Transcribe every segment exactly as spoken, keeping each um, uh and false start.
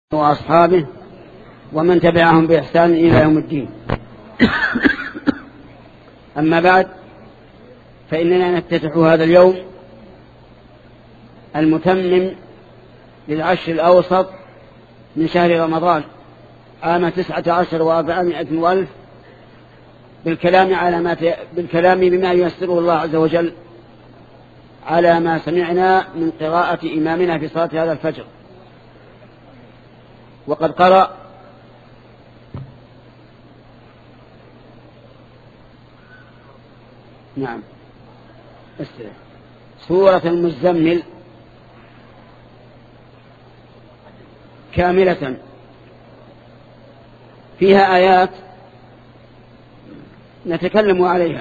وأصحابه ومن تبعهم بإحسان إلى يوم الدين. أما بعد، فإننا نفتتح هذا اليوم المتمم للعشر الأوسط من شهر رمضان عام تسعة عشر وأربعمائة والف بالكلام على ما ت... بالكلام بما ييسره الله عز وجل على ما سمعنا من قراءة إمامنا في صلاة هذا الفجر. وقد قرأ نعم سورة المزمل كاملة فيها آيات نتكلم عليها.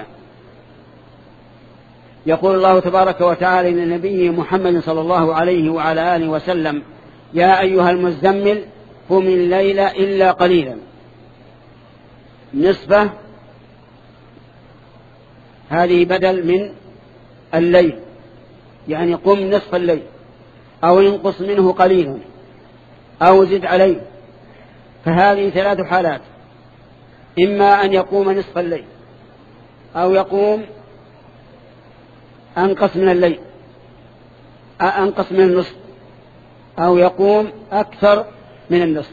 يقول الله تبارك وتعالى لنبيه محمد صلى الله عليه وعلى آله وسلم: يا أيها المزمل قم الليل إلا قليلا. نصفه هذه بدل من الليل، يعني قم نصف الليل أو ينقص منه قليلا أو زد عليه. فهذه ثلاث حالات: إما أن يقوم نصف الليل، أو يقوم أنقص من الليل أنقص من النصف، أو يقوم أكثر من النصف.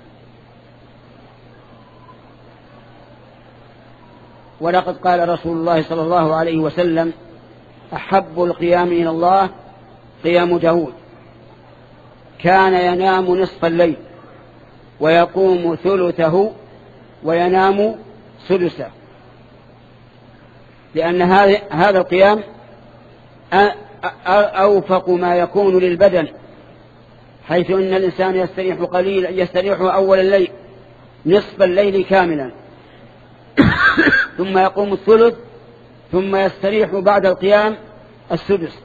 ولقد قال رسول الله صلى الله عليه وسلم: أحب القيام إلى الله قيام داود، كان ينام نصف الليل ويقوم ثلثه وينام سدسه، لأن هذا القيام أوفق ما يكون للبدن، حيث إن الإنسان يستريح قليلا يستريح أول الليل نصف الليل كاملا ثم يقوم الثلث، ثم يستريح بعد القيام السدس.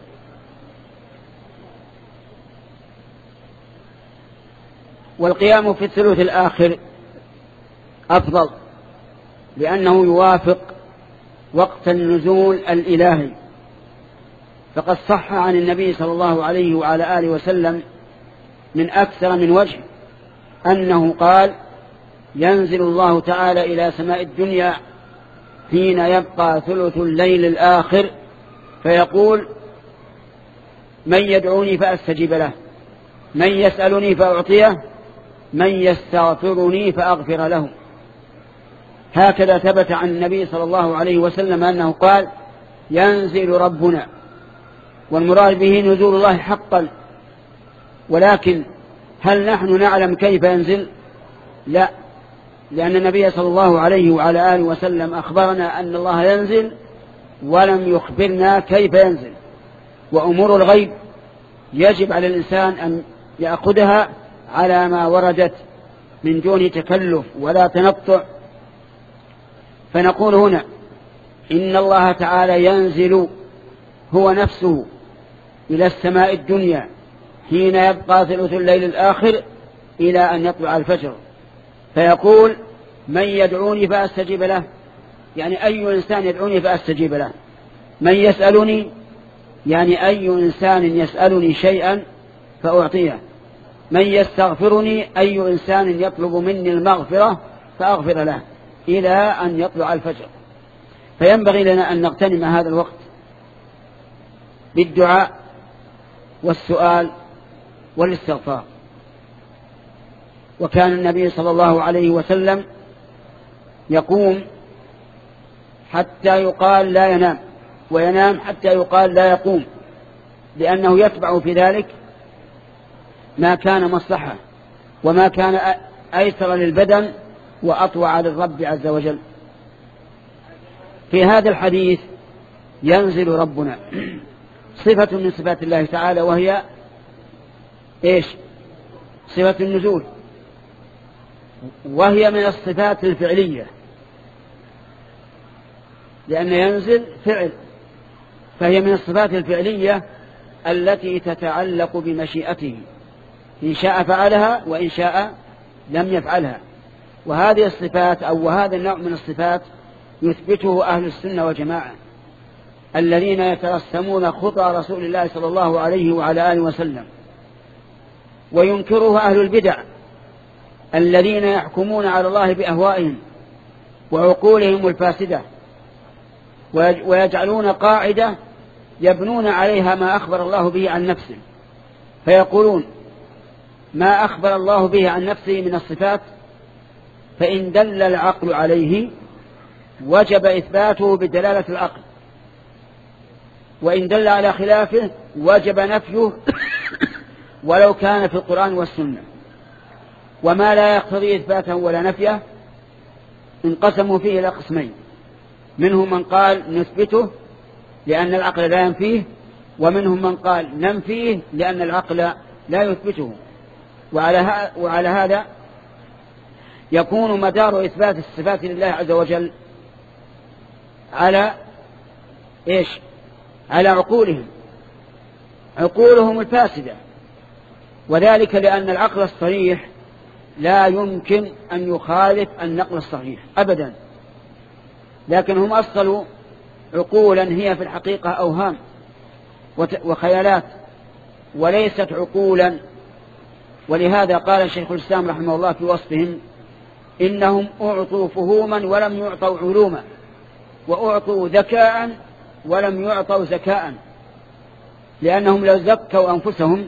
والقيام في الثلث الآخر أفضل، لأنه يوافق وقت النزول الإلهي. فقد صح عن النبي صلى الله عليه وعلى آله وسلم من أكثر من وجه أنه قال: ينزل الله تعالى إلى سماء الدنيا حين يبقى ثلث الليل الآخر فيقول: من يدعوني فأستجيب له، من يسألني فأعطيه، من يستغفرني فأغفر له. هكذا ثبت عن النبي صلى الله عليه وسلم أنه قال: ينزل ربنا. والمراد به نزول الله حقا، ولكن هل نحن نعلم كيف ينزل؟ لا، لأن النبي صلى الله عليه وعلى آله وسلم أخبرنا أن الله ينزل ولم يخبرنا كيف ينزل. وأمور الغيب يجب على الإنسان أن يأخذها على ما وردت من دون تكلف ولا تنطع. فنقول هنا إن الله تعالى ينزل هو نفسه إلى السماء الدنيا حين يبقى ثلث الليل الآخر إلى أن يطلع الفجر، فيقول: من يدعوني فأستجيب له، يعني أي إنسان يدعوني فأستجيب له. من يسألني، يعني أي إنسان يسألني شيئا فأعطيه. من يستغفرني، أي إنسان يطلب مني المغفرة فأغفر له، إلى أن يطلع الفجر. فينبغي لنا أن نغتنم هذا الوقت بالدعاء والسؤال والاستغفار. وكان النبي صلى الله عليه وسلم يقوم حتى يقال لا ينام، وينام حتى يقال لا يقوم، لأنه يتبع في ذلك ما كان مصلحة وما كان أيسر للبدن وأطوع للرب عز وجل. في هذا الحديث ينزل ربنا صفة من صفات الله تعالى، وهي إيش؟ صفة النزول، وهي من الصفات الفعلية، لأن ينزل فعل، فهي من الصفات الفعلية التي تتعلق بمشيئته، إن شاء فعلها وإن شاء لم يفعلها. وهذه الصفات أو هذا النوع من الصفات يثبته أهل السنة والجماعة، الذين يترسمون خطى رسول الله صلى الله عليه وعلى آله وسلم، وينكره أهل البدع الذين يحكمون على الله بأهوائهم وعقولهم الفاسدة، ويجعلون قاعدة يبنون عليها ما أخبر الله به عن نفسه، فيقولون ما أخبر الله به عن نفسه من الصفات فإن دل العقل عليه وجب إثباته بدلالة العقل، وإن دل على خلافه وجب نفيه ولو كان في القرآن والسنة. وما لا يقتضي إثباته ولا نفيه انقسموا فيه إلى قسمين، منهم من قال نثبته لأن العقل لا ينفيه، ومنهم من قال ننفيه لأن العقل لا يثبته. وعلى, وعلى هذا يكون مدار إثبات الصفات لله عز وجل على إيش؟ على عقولهم عقولهم الفاسدة، وذلك لأن العقل الصريح لا يمكن أن يخالف النقل الصحيح أبدا، لكن هم أصلوا عقولا هي في الحقيقة أوهام وخيالات وليست عقولا. ولهذا قال الشيخ الإسلام رحمه الله في وصفهم إنهم أعطوا فهوما ولم يعطوا علوما، وأعطوا ذكاء ولم يعطوا زكاء، لأنهم لو زكوا أنفسهم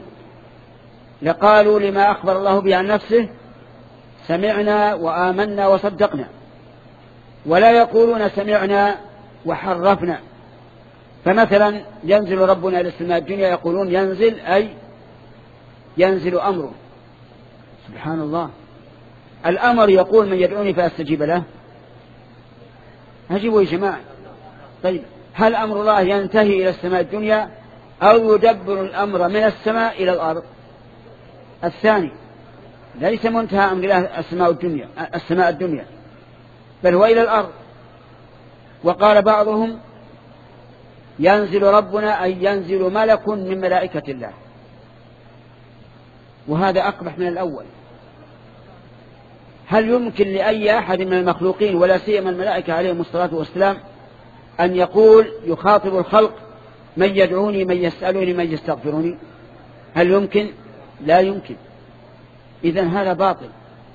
لقالوا لما أخبر الله به عن نفسه سمعنا وآمنا وصدقنا، ولا يقولون سمعنا وحرفنا. فمثلا ينزل ربنا إلى السماء الدنيا يقولون ينزل أي ينزل أمره. سبحان الله، الأمر يقول من يدعوني فأستجيب له. هجبوا يا جماعة. طيب هل أمر الله ينتهي إلى السماء الدنيا أو يدبر الأمر من السماء إلى الأرض؟ الثاني، ليس منتهى أمر الله السماء الدنيا السماء الدنيا بل هو إلى الأرض. وقال بعضهم ينزل ربنا أي ينزل ملك من ملائكة الله، وهذا أقبح من الأول. هل يمكن لأي أحد من المخلوقين ولا سيما الملائكة عليهم الصلاة والسلام أن يقول يخاطب الخلق من يدعوني من يسألوني من يستغفروني؟ هل يمكن؟ لا يمكن. إذن هذا باطل.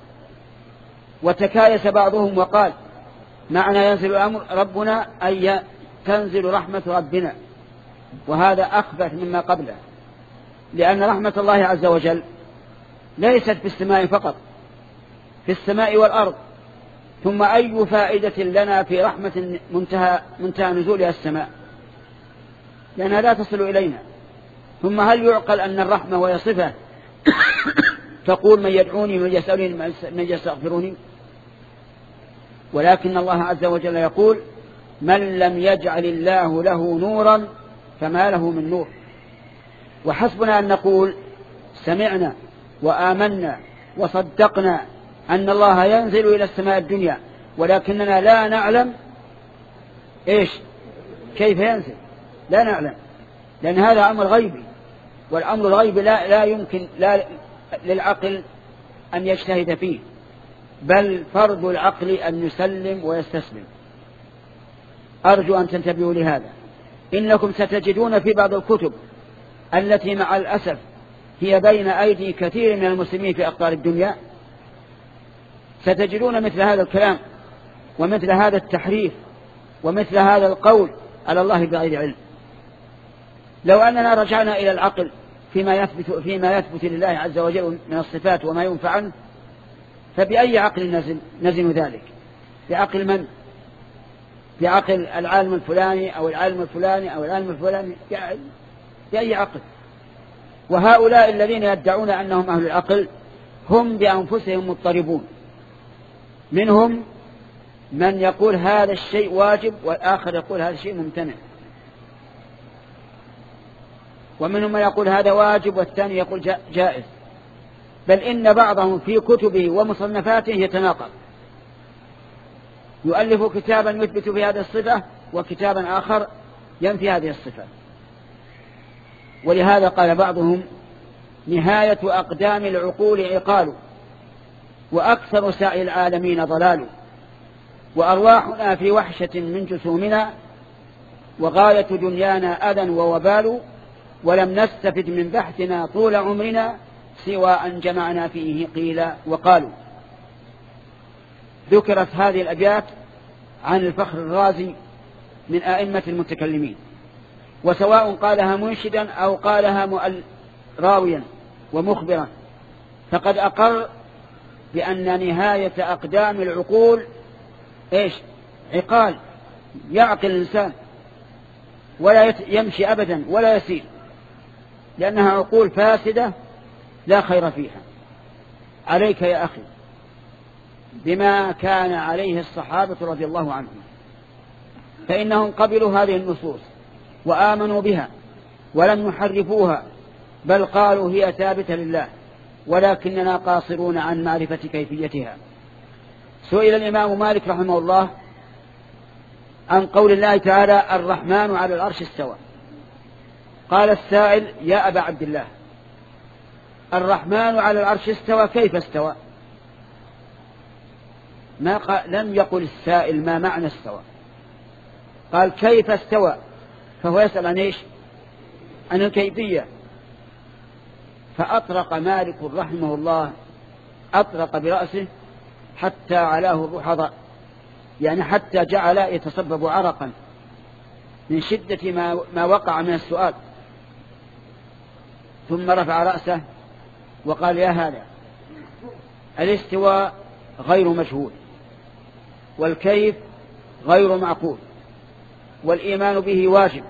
وتكايس بعضهم وقال معنى ينزل الأمر ربنا أي تنزل رحمة ربنا، وهذا أخبث مما قبله، لأن رحمة الله عز وجل ليست في السماء فقط، في السماء والأرض. ثم أي فائدة لنا في رحمة منتهى, منتهى نزولها السماء، لأنها لا تصل إلينا. ثم هل يعقل أن الرحمة وهي صفة تقول من يدعوني من يسألني من يستغفروني؟ ولكن الله عز وجل يقول من لم يجعل الله له نورا فما له من نور. وحسبنا أن نقول سمعنا وآمنا وصدقنا أن الله ينزل إلى السماء الدنيا، ولكننا لا نعلم إيش كيف ينزل، لا نعلم، لأن هذا أمر غيبي، والأمر الغيبي لا, لا يمكن لا للعقل أن يجتهد فيه، بل فرض العقل أن يسلم ويستسلم. أرجو أن تنتبهوا لهذا. إنكم ستجدون في بعض الكتب التي مع الأسف هي بين أيدي كثير من المسلمين في أقطار الدنيا، ستجدون مثل هذا الكلام ومثل هذا التحريف ومثل هذا القول على الله بغير علم. لو أننا رجعنا إلى العقل فيما يثبت, فيما يثبت لله عز وجل من الصفات وما ينفع عنه، فبأي عقل نزل نزل ذلك؟ بعقل من؟ بعقل العالم الفلاني أو العالم الفلاني أو العالم الفلاني؟ بأي عقل؟ وهؤلاء الذين يدعون أنهم أهل العقل هم بأنفسهم مضطربون. منهم من يقول هذا الشيء واجب والآخر يقول هذا الشيء ممتنع، ومنهم من يقول هذا واجب والثاني يقول جائز، بل إن بعضهم في كتبه ومصنفاته يتناقض، يؤلف كتابا يثبت في هذه الصفة وكتابا آخر ينفي هذه الصفة. ولهذا قال بعضهم نهاية أقدام العقول عقال، وأكثر سعي العالمين ضلال، وأرواحنا في وحشة من جسومنا، وغاية دنيانا أذى ووبال، ولم نستفد من بحثنا طول عمرنا سوى أن جمعنا فيه قيل وقالوا. ذكرت هذه الأبيات عن الفخر الرازي من أئمة المتكلمين، وسواء قالها منشدا أو قالها راويا ومخبرا، فقد أقر بأن نهاية أقدام العقول إيش؟ عقال، يعقل الإنسان ولا يمشي أبدا ولا يسير، لأنها عقول فاسدة لا خير فيها. عليك يا أخي بما كان عليه الصحابة رضي الله عنهم، فإنهم قبلوا هذه النصوص وآمنوا بها ولم يحرفوها، بل قالوا هي ثابتة لله ولكننا قاصرون عن معرفة كيفيتها. سئل الإمام مالك رحمه الله عن قول الله تعالى الرحمن على العرش استوى، قال السائل يا أبا عبد الله الرحمن على العرش استوى كيف استوى؟ ما قال، لم يقل السائل ما معنى استوى، قال كيف استوى، فهو يسأل عن إيش؟ عن الكيفية. فأطرق مالك رحمه الله، أطرق برأسه حتى علاه الرحضاء، يعني حتى جعل يتصبب عرقا من شدة ما, ما وقع من السؤال، ثم رفع رأسه وقال يا هذا الاستواء غير مجهول، والكيف غير معقول، والإيمان به واجب،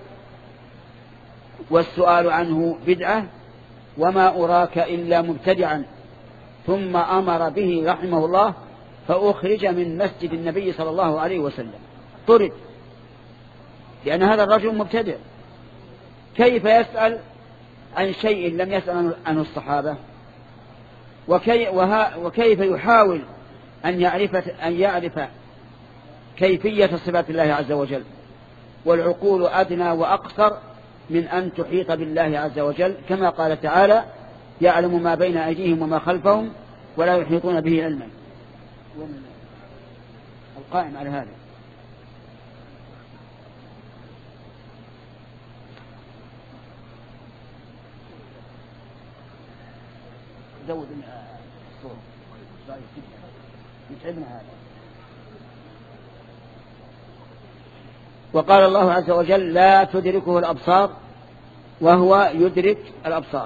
والسؤال عنه بدعة، وما أراك إلا مبتدعا. ثم أمر به رحمه الله فأخرج من مسجد النبي صلى الله عليه وسلم، طرد، لأن هذا الرجل مبتدع، كيف يسأل عن شيء لم يسأل عنه الصحابة؟ وكي وكيف يحاول أن يعرف, أن يعرف كيفية صفات الله عز وجل؟ والعقول أدنى وأقصر من أن تحيط بالله عز وجل، كما قال تعالى يعلم ما بين أيديهم وما خلفهم ولا يحيطون به علما. القائم على هذا زود الصوت يتعبنا هذا. وقال الله عز وجل لا تدركه الأبصار وهو يدرك الأبصار.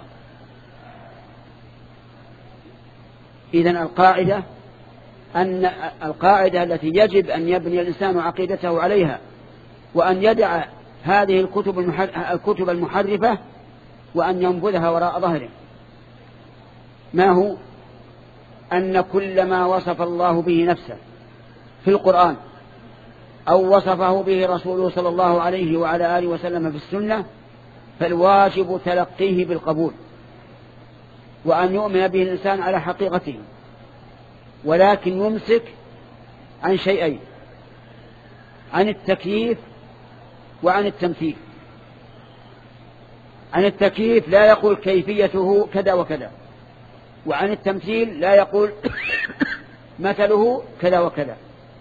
إذن القاعدة أن القاعدة التي يجب أن يبني الإنسان عقيدته عليها وأن يدع هذه الكتب الكتب المحرفة وأن ينبذها وراء ظهره، ما هو؟ أن كل ما وصف الله به نفسه في القرآن أو وصفه به رسوله صلى الله عليه وعلى آله وسلم في السنة فالواجب تلقيه بالقبول، وأن يؤمن به الإنسان على حقيقته، ولكن يمسك عن شيئين، عن التكييف وعن التمثيل. عن التكييف لا يقول كيفيته كذا وكذا، وعن التمثيل لا يقول مثله كذا وكذا.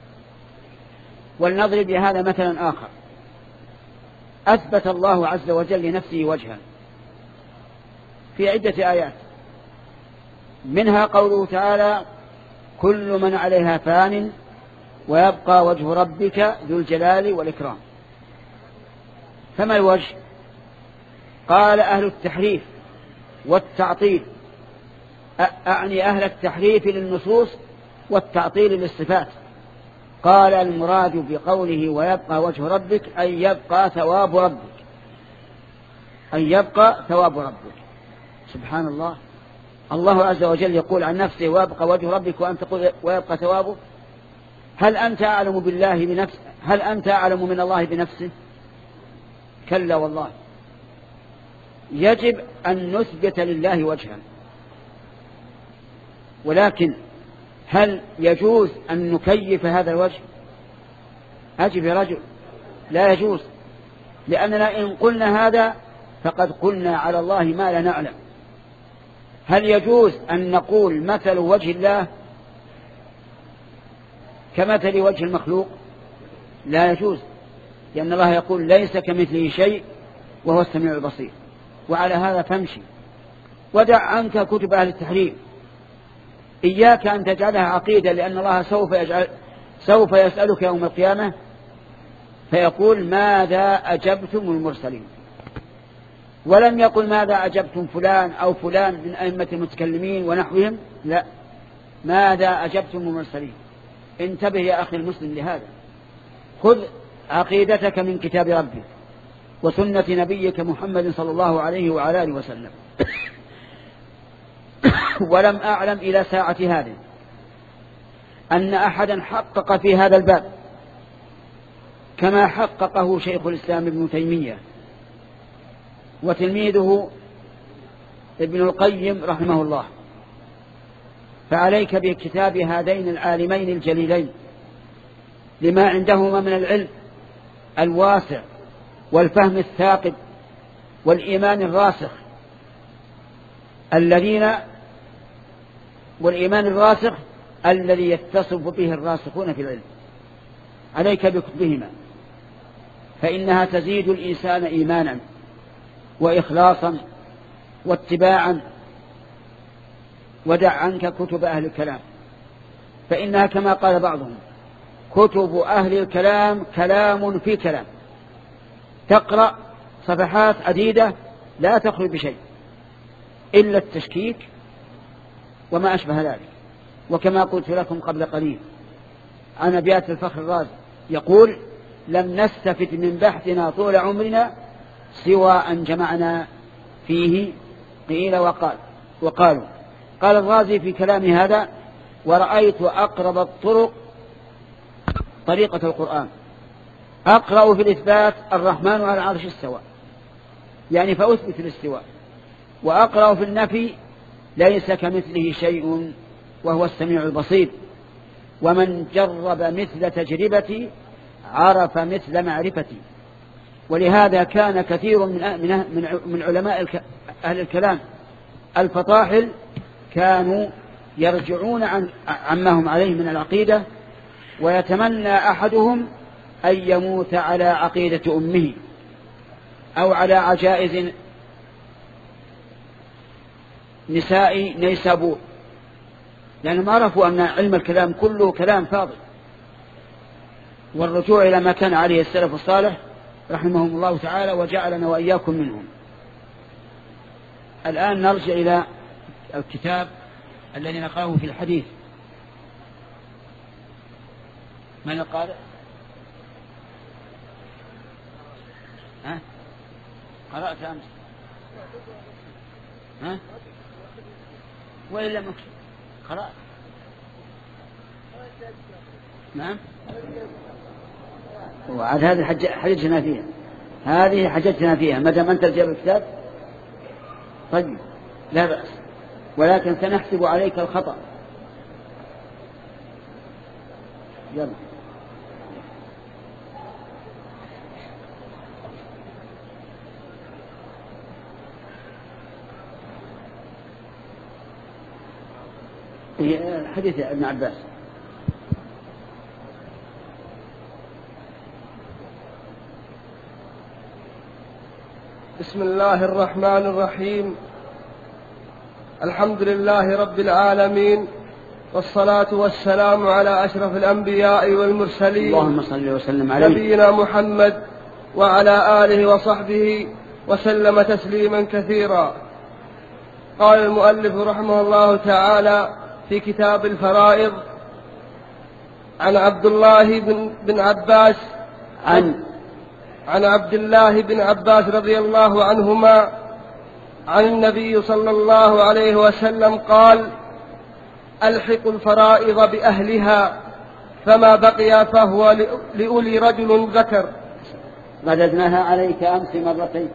ولنضرب بهذا مثلا آخر. أثبت الله عز وجل لنفسه وجها في عدة آيات، منها قوله تعالى كل من عليها فان ويبقى وجه ربك ذو الجلال والإكرام. فما الوجه؟ قال أهل التحريف والتعطيل، أعني أهل التحريف للنصوص والتعطيل للصفات، قال المراد بقوله ويبقى وجه ربك أن يبقى ثواب ربك، أن يبقى ثواب ربك. سبحان الله، الله عز وجل يقول عن نفسه ويبقى وجه ربك وأنت تقول ويبقى ثوابه. هل أنت أعلم بالله بنفسه؟ هل أنت أعلم من الله بنفسه؟ كلا والله. يجب أن نثبت لله وجها، ولكن هل يجوز أن نكيف هذا الوجه؟ أجب يا رجل، لا يجوز، لأننا إن قلنا هذا فقد قلنا على الله ما لا نعلم. هل يجوز أن نقول مثل وجه الله كمثل وجه المخلوق؟ لا يجوز، لأن الله يقول ليس كمثله شيء وهو السميع البصير. وعلى هذا فامشي ودع عنك كتب أهل التحريف، إياك أن تجعلها عقيدة، لأن الله سوف يجعل سوف يسألك يوم القيامة فيقول ماذا أجبتم المرسلين، ولم يقل ماذا أجبتم فلان أو فلان من أئمة المتكلمين ونحوهم، لا، ماذا أجبتم المرسلين. انتبه يا أخي المسلم لهذا، خذ عقيدتك من كتاب ربك وسنة نبيك محمد صلى الله عليه وعلى آله وسلم. ولم أعلم إلى ساعة هذه أن أحدا حقق في هذا الباب كما حققه شيخ الإسلام ابن تيمية وتلميذه ابن القيم رحمه الله. فعليك بكتاب هذين العالمين الجليلين لما عندهما من العلم الواسع والفهم الثاقب والإيمان الراسخ الذين والإيمان الراسخ الذي يتصف به الراسخون في العلم. عليك بكتبهما فإنها تزيد الإنسان إيمانا وإخلاصا واتباعا. ودع عنك كتب أهل الكلام فإنها كما قال بعضهم كتب أهل الكلام كلام في كلام، تقرأ صفحات عديدة لا تخرج بشيء إلا التشكيك وما أشبه ذلك. وكما قلت لكم قبل قليل عن أبيات الفخر الرازي يقول لم نستفد من بحثنا طول عمرنا سوى أن جمعنا فيه قيل وقال وقالوا. قال الرازي في كلام هذا ورأيت أقرب الطرق طريقة القرآن، أقرأ في الإثبات الرحمن على العرش استوى يعني فأثبت الاستواء، وأقرأ في النفي ليس كمثله شيء وهو السميع البصير، ومن جرب مثل تجربتي عرف مثل معرفتي. ولهذا كان كثير من من علماء أهل الكلام الفطاحل كانوا يرجعون عن عما هم عليه من العقيدة، ويتمنى أحدهم أن يموت على عقيدة أمه أو على عجائز نساء نيسابور، لأنهم عرفوا أن علم الكلام كله كلام فاضل، والرجوع إلى ما كان عليه السلف الصالح رحمهم الله تعالى وجعلنا وإياكم منهم. الآن نرجع إلى الكتاب الذي نقرأه في الحديث. من القارئ؟ ها؟ قرأت أمس؟ ها؟ وإلا مكتوب قرأت؟ نعم. وعاد هذه حجتنا فيها، هذه حجتنا فيها ما دام أنت جاب الكتاب طيب لا بأس، ولكن سنحسب عليك الخطأ. يلا حديث ابن عباس. بسم الله الرحمن الرحيم. الحمد لله رب العالمين، والصلاة والسلام على أشرف الأنبياء والمرسلين اللهم صل وسلم عليه نبينا محمد وعلى آله وصحبه وسلم تسليما كثيرا. قال المؤلف رحمه الله تعالى في كتاب الفرائض عن عبد الله بن, بن عباس عن عن عبد الله بن عباس رضي الله عنهما عن النبي صلى الله عليه وسلم قال ألحقوا الفرائض بأهلها فما بقي فهو لأولي رجل ذكر. رددناها عليك أمس مرتين.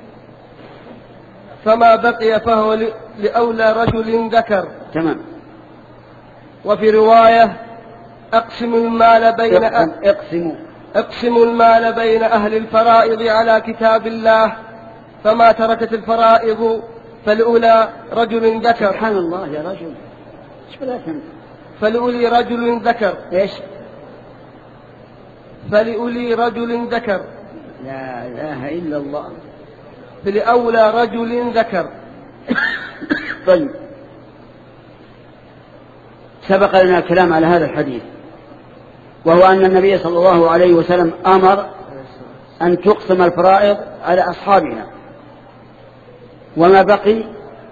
فما بقي فهو لأولى رجل ذكر. تمام. وفي رواية أقسموا المال بين اقسموا اقسموا المال بين أهل الفرائض على كتاب الله فما تركت الفرائض فلأولى رجل ذكر. سبحان الله يا رجل ايش بلاكم فلأولي رجل ذكر. ايش فلأولي رجل ذكر. لا إله إلا الله. فلأولى رجل ذكر. طيب سبق لنا الكلام على هذا الحديث وهو أن النبي صلى الله عليه وسلم أمر أن تقسم الفرائض على أصحابنا، وما بقي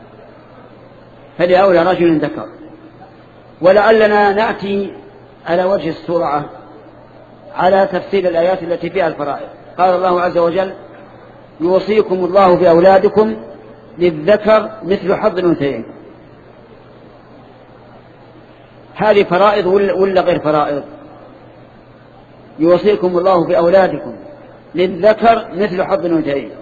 فلأولى رجل ذكر. ولعلنا نأتي على وجه السرعة على تفسير الآيات التي فيها الفرائض. قال الله عز وجل: يوصيكم الله في أولادكم للذكر مثل حظ الأنثيين. هذه فرائض ولا غير فرائض؟ يوصيكم الله في أولادكم للذكر مثل حظ الأنثيين،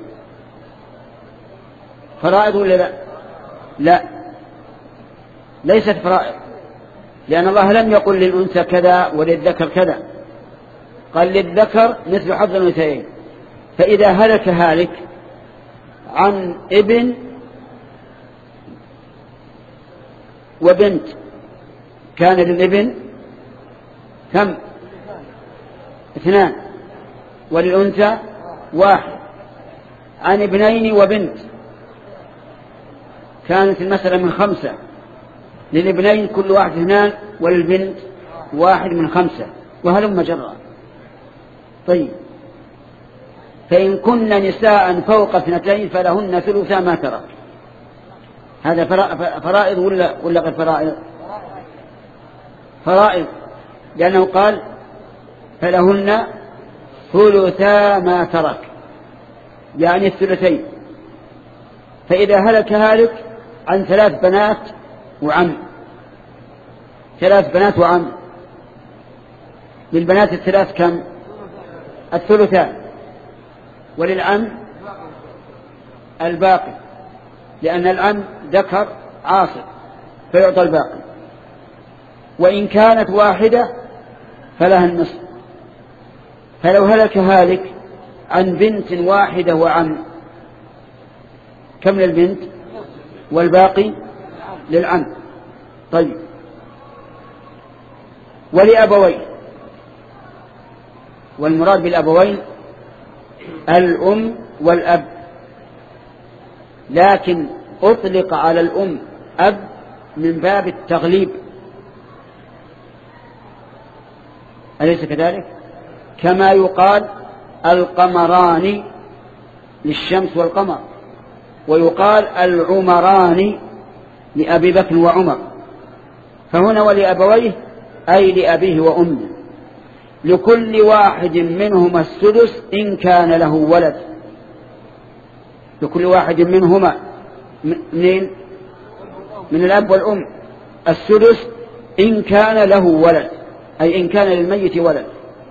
فرائض ولا لا؟ لا، ليست فرائض، لأن الله لم يقل للأنثى كذا وللذكر كذا، قال للذكر مثل حظ الأنثيين. فإذا هلك هالك عن ابن وبنت كان للابن كم؟ اثنان، وللأنثى واحد. عن ابنين وبنت كانت المسألة من خمسة، للابنين كل واحد اثنان، وللبنت واحد من خمسة، وهلم جرا. طيب، فإن كن نساء فوق اثنتين فلهن ثلثا ما ترك. هذا فرائض ولا ولا غير فرائض؟ فرائض، لأنه قال فلهن ثلثا ما ترك، يعني الثلثين. فإذا هلك هالك عن ثلاث بنات وعم، ثلاث بنات وعم، للبنات الثلاث كم؟ الثلثان، وللعم الباقي، لأن العم ذكر عاصر فيعطى الباقي. وإن كانت واحدة فلها النصف. فلو هلك هالك عن بنت واحدة وعم، كم للبنت؟ والباقي للعم. طيب، ولأبوين، والمراد بالأبوين الأم والأب، لكن أطلق على الأم أب من باب التغليب، أليس كذلك؟ كما يقال القمران للشمس والقمر، ويقال العمران لأبي بكر وعمر. فهنا ولأبويه أي لأبيه وأمه، لكل واحد منهما السدس إن كان له ولد. لكل واحد منهما من من الأب والأم السدس إن كان له ولد، أي إن كان للميت ولد.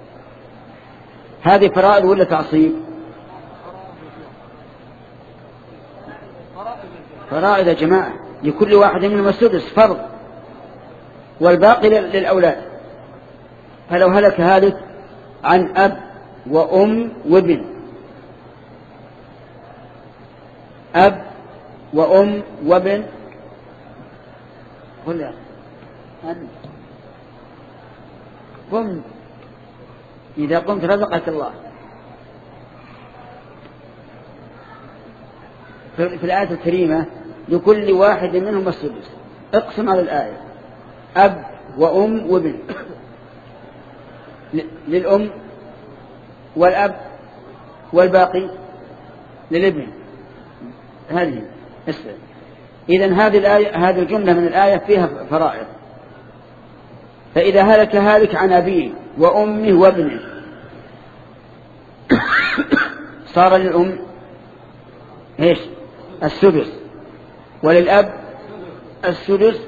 هذه فرائض ولا تعصيب؟ فرائض يا جماعة، لكل واحد منهم السدس فرض، والباقي للأولاد. فلو هلك هالك عن أب وأم وابن، أب وأم وابن، قل يا أنت قم، إذا قمت رزقك الله. في الآية الكريمة لكل واحد منهم السدس، اقسم على الآية أب وأم وابن، للأم والأب والباقي للابن. هذه اسم. إذن هذه الآية، هذه الجملة من الآية فيها فرائض. فإذا هلك هالك عن أبيه وأمه وابنه صار للأم ايش؟ السدس، وللأب السدس،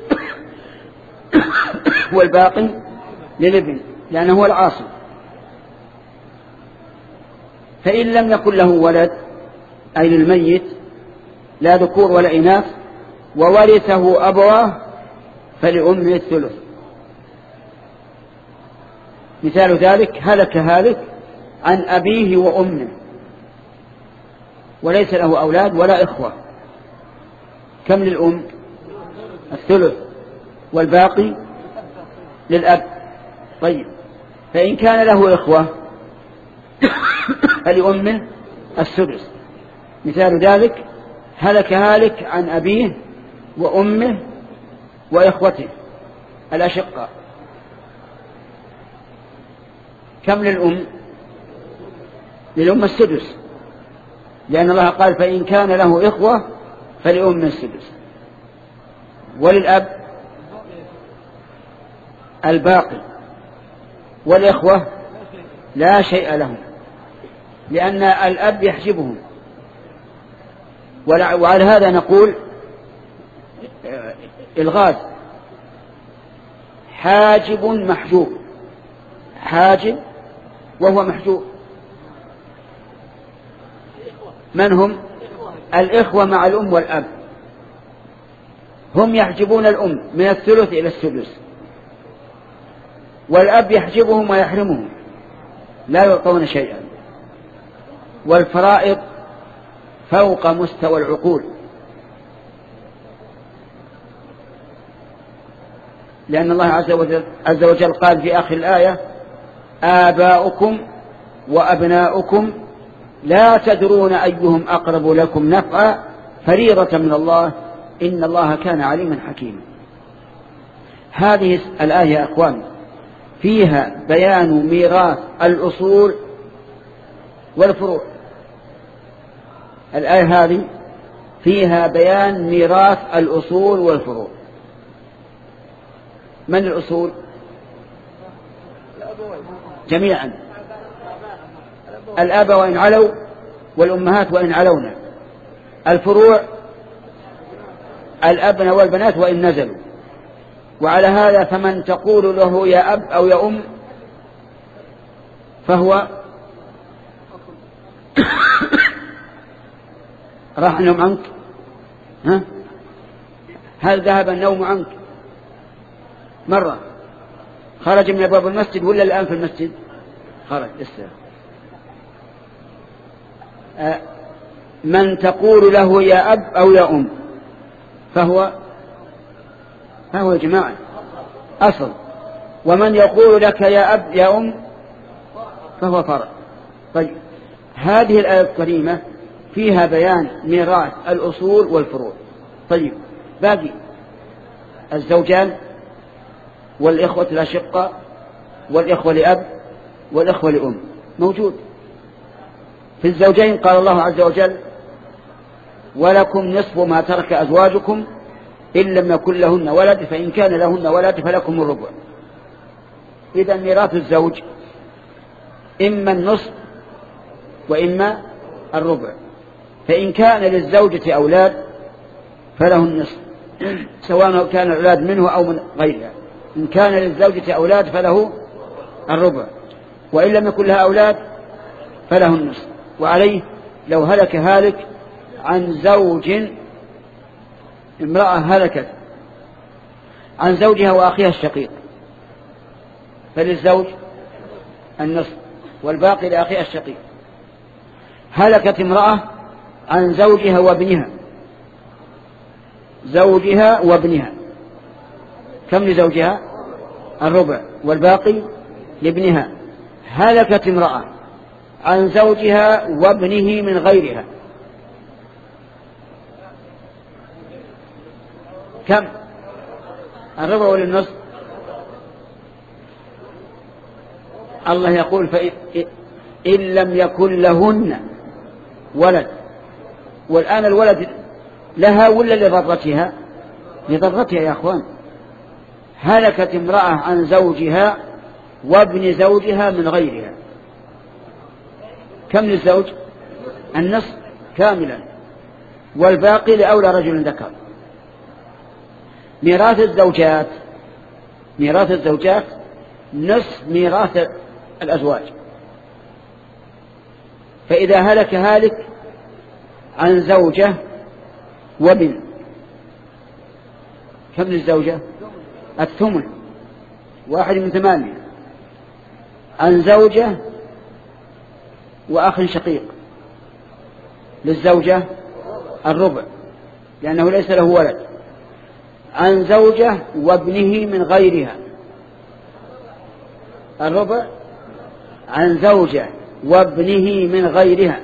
والباقي للابن لأنه هو العاصب. فإن لم يكن له ولد أي للميت لا ذكور ولا إناث وورثه أبواه فلأمه الثلث. مثال ذلك هلك هالك عن أبيه وأمه وليس له أولاد ولا إخوة، كم للأم؟ الثلث، والباقي للأب. طيب، فإن كان له إخوة فلأمه السدس. مثال ذلك هلك هالك عن أبيه وأمه وإخوته الأشقاء، كم للأم؟ للأم السدس، لأن الله قال فإن كان له إخوة فلأم السدس. وللأب الباقي، والإخوة لا شيء لهم، لأن الأب يحجبهم. وعلى هذا نقول الغاز حاجب محجوب، حاجب وهو محجوب. من هم؟ الإخوة مع الأم والأب، هم يحجبون الأم من الثلث إلى السدس، والأب يحجبهم ويحرمهم، لا يعطون شيئا. والفرائض فوق مستوى العقول، لأن الله عز وجل, عز وجل قال في آخر الآية آباؤكم وأبناؤكم لا تدرون أيهم أقرب لكم نفعا فريضة من الله إن الله كان عليما حكيما. هذه الآية يا أخوان فيها بيان ميراث الأصول والفروع. الآية هذه فيها بيان ميراث الأصول والفروع. من الأصول؟ جميعا، الآباء وإن علوا والأمهات وإن علونا. الفروع الأبناء والبنات وإن نزلوا. وعلى هذا فمن تقول له يا أب أو يا أم فهو راح النوم عنك، ها؟ هل ذهب النوم عنك؟ مرة خرج من أبواب المسجد ولا الآن في المسجد؟ خرج لسه. آه من تقول له يا أب أو يا أم فهو فهو يا جماعة أصل. ومن يقول لك يا أب يا أم فهو فرع. طيب هذه الآية الكريمة فيها بيان ميراث الأصول والفروع. طيب باقي الزوجان والإخوة الأشقاء والإخوة لأب والإخوة لأم موجود. في الزوجين قال الله عز وجل ولكم نصف ما ترك أزواجكم إن لم يكن لهن ولد فإن كان لهن ولد فلكم الربع. إذا ميراث الزوج إما النصف وإما الربع. فإن كان للزوجة أولاد فله النصف سواء كان الأولاد منه أو من غيرها. إن كان للزوجة أولاد فله الربع، وإن لم يكن لها أولاد فله النصف. وعليه لو هلك هالك عن زوج، امرأة هلكت عن زوجها وأخيها الشقيق فللزوج النصف والباقي لأخيها الشقيق. هلكت امرأة عن زوجها وابنها، زوجها وابنها، كم لزوجها؟ الربع والباقي لابنها. هلكت امرأة عن زوجها وابنه من غيرها، كم؟ الربع وللنصف. الله يقول فإن لم يكن لهن ولد. والآن الولد لها ولا لضرتها؟ لضرتها يا أخوان. هلكت امرأة عن زوجها وابن زوجها من غيرها، كم للزوج؟ النصف كاملا والباقي لأولى رجل ذكر. ميراث الزوجات ميراث الزوجات نصف ميراث الأزواج. فإذا هلك هالك عن زوجة وابن كم للزوجة؟ الثمن، واحد من ثمانية. عن زوجة وأخ شقيق للزوجة الربع لأنه ليس له ولد. عن زوجة وابنه من غيرها الربع. عن زوجة وابنه من غيرها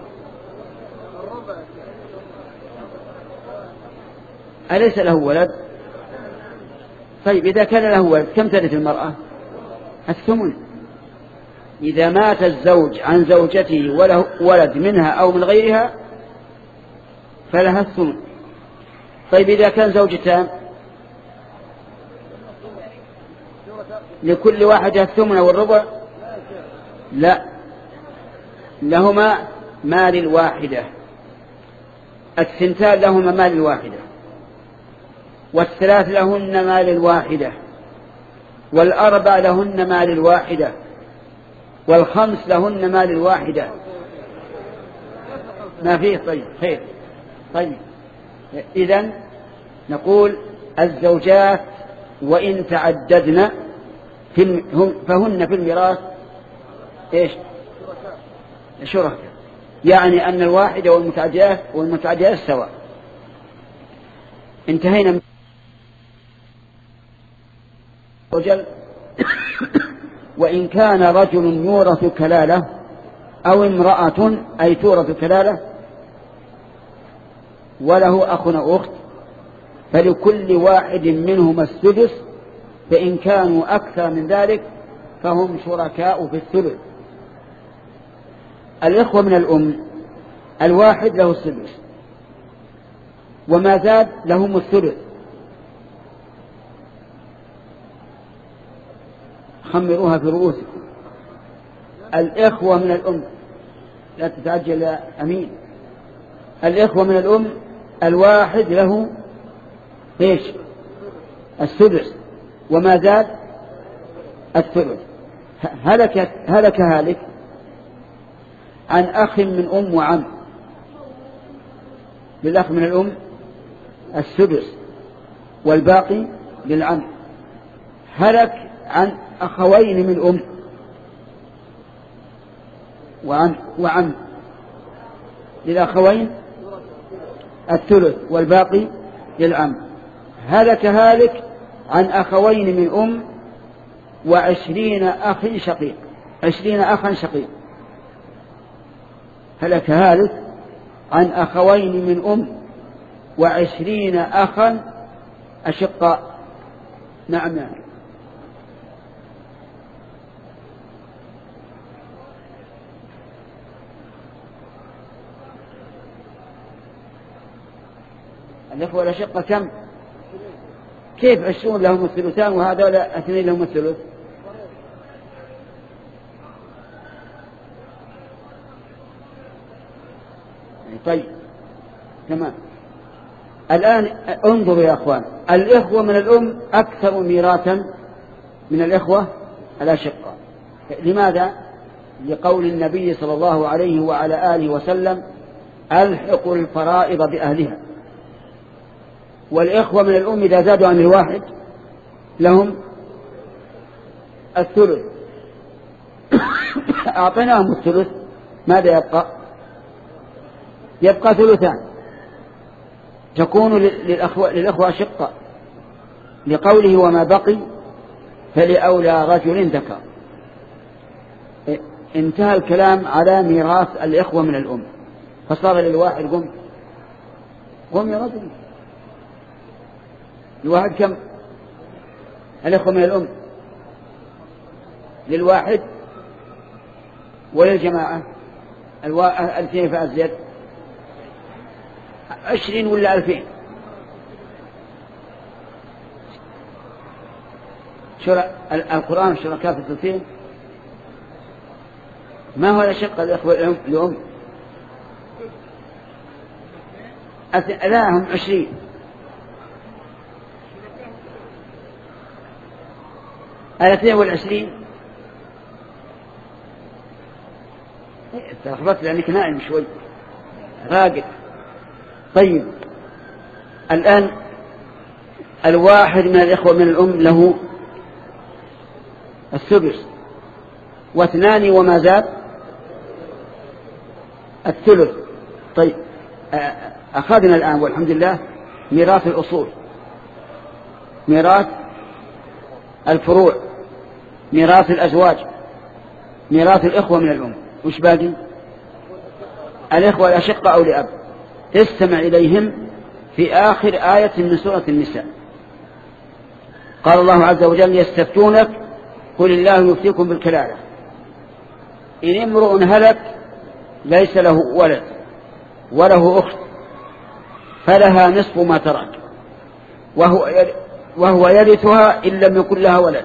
أليس له ولد؟ طيب إذا كان له ولد كم ترث المرأة؟ الثمن. إذا مات الزوج عن زوجته وله ولد منها أو من غيرها فلها الثمن. طيب إذا كان زوجتان لكل واحدة الثمن والربع؟ لا، لهما مال الواحدة. الثنتان لهما مال الواحدة، والثلاث لهن مال الواحدة، والأربع لهن مال الواحدة، والخمس لهن مال الواحدة. ما فيه؟ طيب خير. طيب إذن نقول الزوجات وإن تعددن في فهن في الميراث إيش؟ شركاء، يعني أن الواحدة والمتعديات والمتعديات سواء. انتهينا من وجل. وإن كان رجل يورث كلالة أو امرأة أي تورث كلالة وله أخ أو أخت فلكل واحد منهما السدس، فإن كانوا أكثر من ذلك فهم شركاء في الثلث. الإخوة من الأم الواحد له السدس وما زاد لهم الثلث. خمروها في رؤوسكم. الإخوة من الأم، لا تتعجل يا أمين. الإخوة من الأم الواحد له إيش؟ السدس وما زاد الثلث. هلك هلك هالك عن أخ من أم وعم، للأخ من الأم السدس والباقي للعم. هلك عن أخوين من أم وعم وعم، للأخوين الثلث والباقي للعم. هلك هالك عن أخوين من أم وعشرين أخ شقيق، عشرين أخا شقيق. هلك هالك عن أخوين من أم وعشرين أخا أشقاء. نعم نعم. الإخوة الأشقة كم؟ كيف عشرون لهم الثلثان وهذول اثنين لهم الثلث؟ طيب تمام. الآن انظروا يا أخوان، الإخوة من الأم أكثر ميراثا من الإخوة الأشقة. لماذا؟ لقول النبي صلى الله عليه وعلى آله وسلم ألحقوا الفرائض بأهلها. والإخوة من الأم إذا زادوا عن الواحد لهم الثلث. أعطيناهم الثلث، ماذا يبقى؟ يبقى ثلثان تكون للأخوة, للأخوة أشقة، لقوله وما بقي فلأولى رجل ذكر. انتهى الكلام على ميراث الإخوة من الأم، فصار للواحد قم قم يا رجل. الواحد كم؟ الإخوة من الأم للواحد وللجماعة الاثنين فأزيد، عشرين ولا ألفين. شرع القرآن شركاء في الثلثين. ما هو الأشقة الإخوة الأم؟ لا هم عشرين. الاثنين والعشرين. تلخبطت لأنك نائم شوي راقد. طيب الآن الواحد من الإخوة من الأم له السدس، واثنان وما زاد الثلث. طيب أخذنا الآن والحمد لله ميراث الأصول، ميراث الفروع، ميراث الأزواج، ميراث الإخوة من الأم. وش باقي؟ الإخوة الأشقة أو لأب. استمع إليهم في آخر آية من سورة النساء. قال الله عز وجل يستفتونك قل الله يفتيكم بالكلالة إن امرؤ هلك ليس له ولد وله أخت فلها نصف ما ترك وهو وهو يرثها إن لم يكن لها ولد،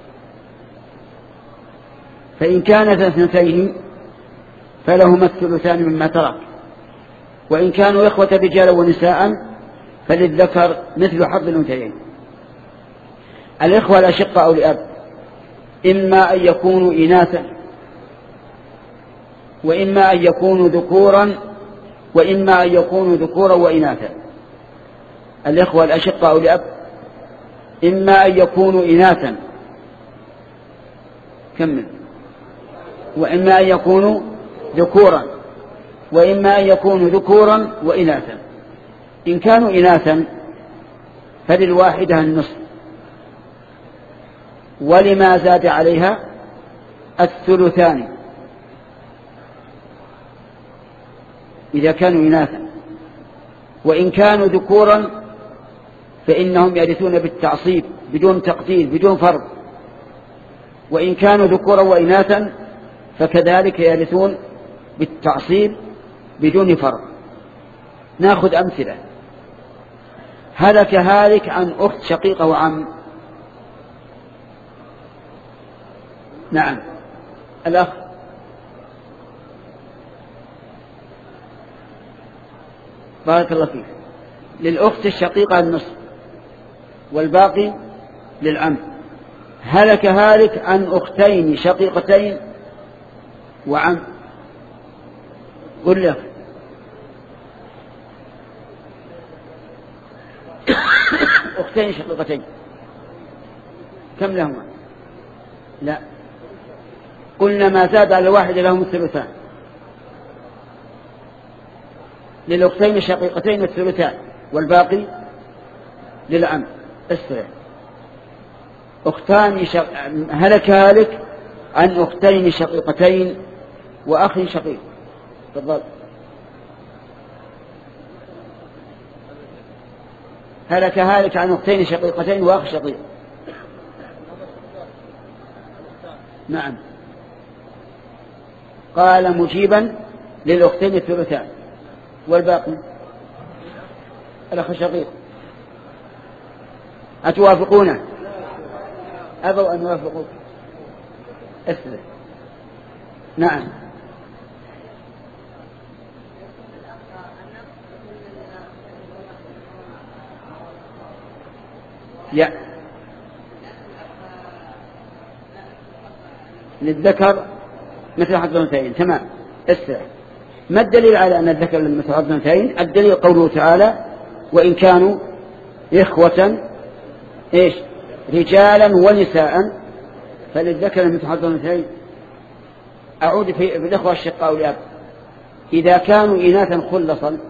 فإن كانت اثنتين فلهما الثلثان مما ترك، وإن كانوا إخوة رجالا ونساء فللذكر مثل حظ الأنثيين. الإخوة الأشقاء أو الأب إما أن يكونوا إناثا وإما أن يكونوا ذكورا وإما أن يكونوا ذكورا وإناثا. الإخوة الأشقاء أو الأب إما أن يكونوا إناثا كمل وإما أن يكونوا ذكورا وإما أن يكونوا ذكورا وإناثا. إن كانوا إناثا فللواحدة النصف، ولما زاد عليها الثلثان إذا كانوا إناثا. وإن كانوا ذكورا فإنهم يرثون بالتعصيب بدون تقدير بدون فرض، وإن كانوا ذكورا وإناثا فكذلك يرثون بالتعصيب بدون فرض. نأخذ أمثلة. هلك هالك عن أخت شقيقة وعم. نعم الأخ بارك الله فيك. للأخت الشقيقة النصف والباقي للعم. هلك هالك عن أختين شقيقتين وعم. قل له أختين شقيقتين كم لهما؟ لا قلنا ما زاد على واحد لهم الثلثان. للأختين الشقيقتين الثلثان والباقي للعم. اسرع. أختان شق... هلك هالك عن أختين شقيقتين وأخ شقيق. تفضل. هلك هالك عن أختين شقيقتين وأخ شقيق. نعم قال مجيبا للأختين الثلثان والباقي الأخ الشقيق. أتوافقونه؟ أبوا أن يوافقوا. اسرع. نعم يا للذكر مثل حظ الأنثيين. تمام. اسرع. ما الدليل على أن الذكر مثل حظ الأنثيين؟ الدليل قوله تعالى وإن كانوا إخوة إيش رجالا ونساء فللذكر مثل حظ الأنثيين. أعود في الإخوة الشقاء والأب إذا كانوا إناثا خلصا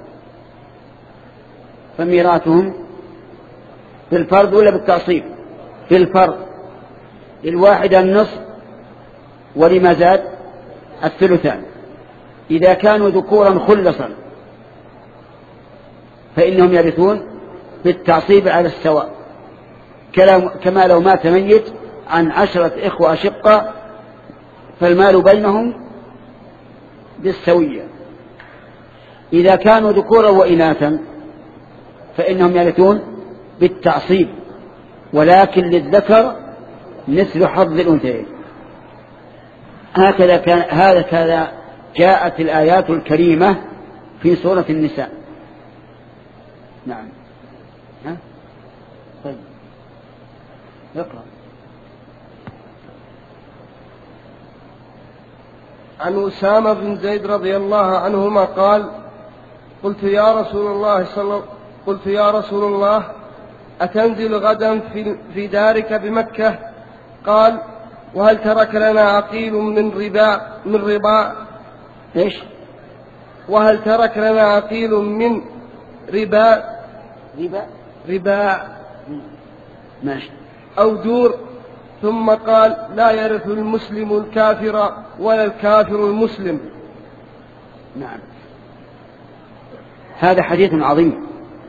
فميراثهم بالفرض ولا بالتعصيب؟ بالفرض. للواحدة النصف ولما زاد الثلثان. إذا كانوا ذكورا خلصا فإنهم يرثون بالتعصيب على السواء كما لو مات ميت عن عشرة إخوة أشقة فالمال بينهم بالسوية. إذا كانوا ذكورا وإناثا فإنهم يرثون بالتعصيب ولكن للذكر مثل حظ الأنثيين. هكذا كان هكذا جاءت الآيات الكريمة في سورة النساء. نعم ها؟ طيب اقرأ. عن أسامة بن زيد رضي الله عنهما قال قلت يا رسول الله صلى قلت يا رسول الله أتنزل غدا في في دارك بمكة؟ قال وهل ترك لنا عقيل من رباء من رباء ايش وهل ترك لنا عقيل من رباء رباء رباء ماشي أو دور؟ ثم قال لا يرث المسلم الكافر ولا الكافر المسلم. نعم هذا حديث عظيم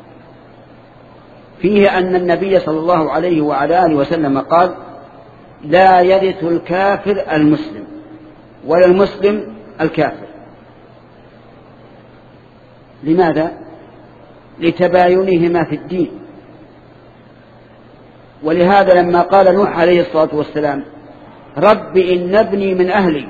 فيه أن النبي صلى الله عليه وعلى آله وسلم قال لا يرث الكافر المسلم. ولا المسلم الكافر. لماذا؟ لتباينهما في الدين. ولهذا لما قال نوح عليه الصلاة والسلام رب إن ابني من أهلي،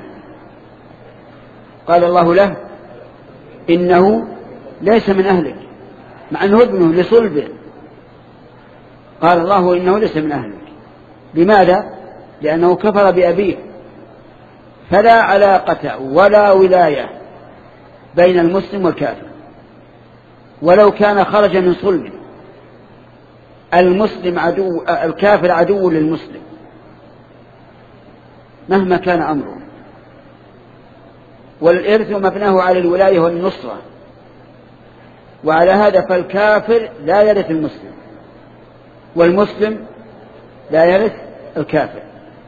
قال الله له إنه ليس من أهلك، مع أنه ابنه لصلبه، قال الله إنه ليس من أهلك. لماذا؟ لأنه كفر بأبيه، فلا علاقة ولا ولاية بين المسلم والكافر ولو كان خرج من صلبه. المسلم عدو، الكافر عدو للمسلم مهما كان أمره. والإرث مبناه على الولاية والنصرة، وعلى هذا فالكافر لا يرث المسلم والمسلم لا يرث الكافر.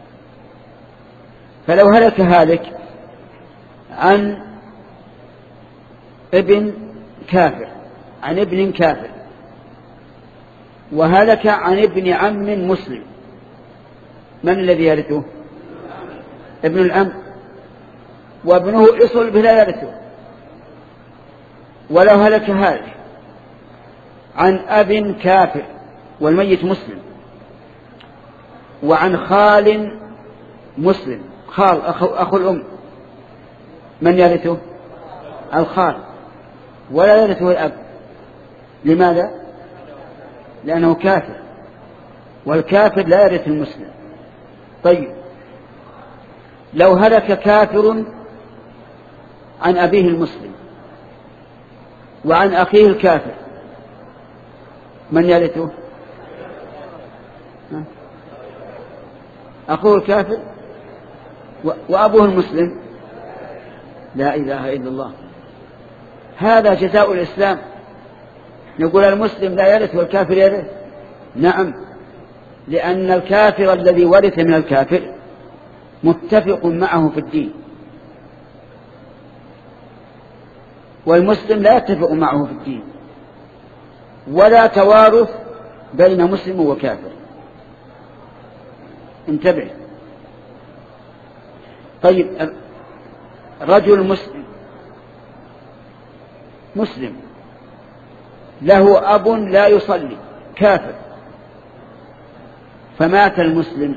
فلو هلك هالك عن ابن كافر عن ابن كافر وهلك عن ابن عم مسلم، من الذي يرثه؟ ابن العم، وابنه اصل به لا يرثه. ولو هلك هالك عن أب كافر والميت مسلم وعن خال مسلم، خال أخو, أخو الأم، من يرثه؟ الخال، ولا يرثه الأب. لماذا؟ لأنه كافر، والكافر لا يرث المسلم. طيب لو هلك كافر عن أبيه المسلم وعن أخيه الكافر، من يرثه؟ أخوه الكافر وأبوه المسلم. لا إله إلا الله، هذا جزاء الإسلام. نقول المسلم لا يرث والكافر يرث؟ نعم، لأن الكافر الذي ورث من الكافر متفق معه في الدين، والمسلم لا يتفق معه في الدين، ولا توارث بين مسلم وكافر. انتبه. طيب رجل مسلم مسلم له أب لا يصلي كافر، فمات المسلم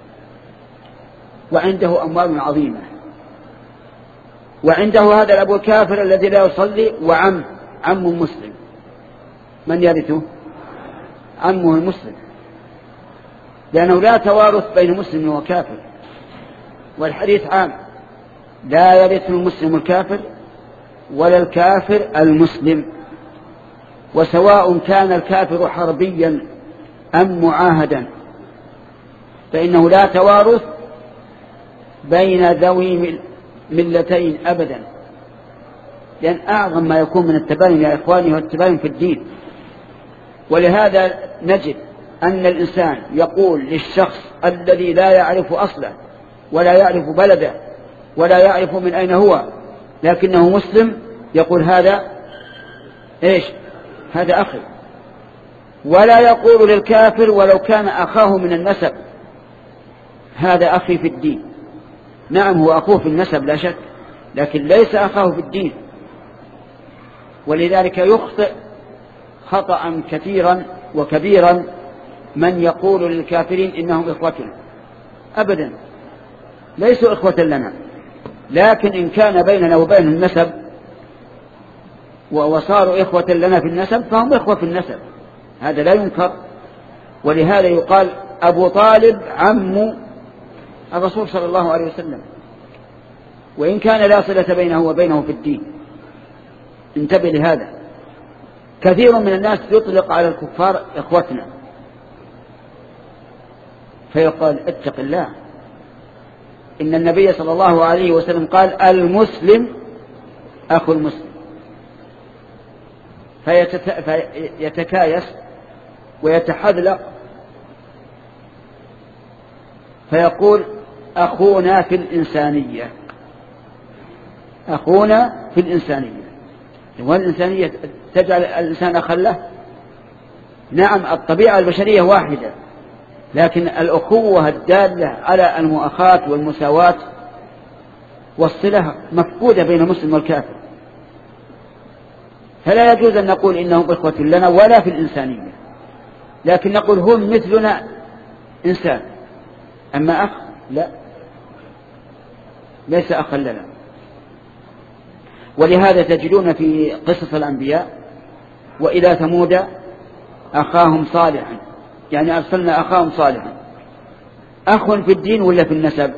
وعنده أموال عظيمة، وعنده هذا الأب الكافر الذي لا يصلي وعم عم مسلم، من يرثه؟ عمه المسلم، لأنه لا توارث بين مسلم وكافر. والحديث عام، لا يرث المسلم الكافر ولا الكافر المسلم، وسواء كان الكافر حربيا أم معاهدا، فإنه لا توارث بين ذوي ملتين أبدا، لأن أعظم ما يكون من التباين يا إخواني هو التباين في الدين. ولهذا نجد أن الإنسان يقول للشخص الذي لا يعرف أصله ولا يعرف بلده ولا يعرف من أين هو لكنه مسلم، يقول هذا إيش؟ هذا أخي. ولا يقول للكافر ولو كان أخاه من النسب هذا أخي في الدين. نعم هو أخوه في النسب لا شك، لكن ليس أخاه في الدين. ولذلك يخطئ خطأ كثيرا وكبيرا من يقول للكافرين إنهم إخوتنا. أبدا، ليسوا إخوة لنا، لكن إن كان بيننا وبين النسب وصاروا إخوة لنا في النسب فهم إخوة في النسب، هذا لا ينكر. ولهذا يقال أبو طالب عم الرسول صلى الله عليه وسلم، وإن كان لا صلة بينه وبينه في الدين. انتبه لهذا. كثير من الناس يطلق على الكفار إخوتنا، فيقال اتق الله، إن النبي صلى الله عليه وسلم قال المسلم أخو المسلم. فيتكايس ويتحذلق فيقول أخونا في الإنسانية، أخونا في الإنسانية. والإنسانية تجعل الإنسان أخا له؟ نعم الطبيعة البشرية واحدة، لكن الأخوة الدالة على المؤاخاة والمساواة والصلة مفقودة بين المسلم والكافر، فلا يجوز أن نقول إنهم إخوة لنا ولا في الإنسانية، لكن نقول هم مثلنا إنسان، أما أخ لا، ليس أخا لنا. ولهذا تجدون في قصص الأنبياء وإلى ثمود أخاهم صالحا، يعني أرسلنا أخاهم صالحا، أخ في الدين ولا في النسب؟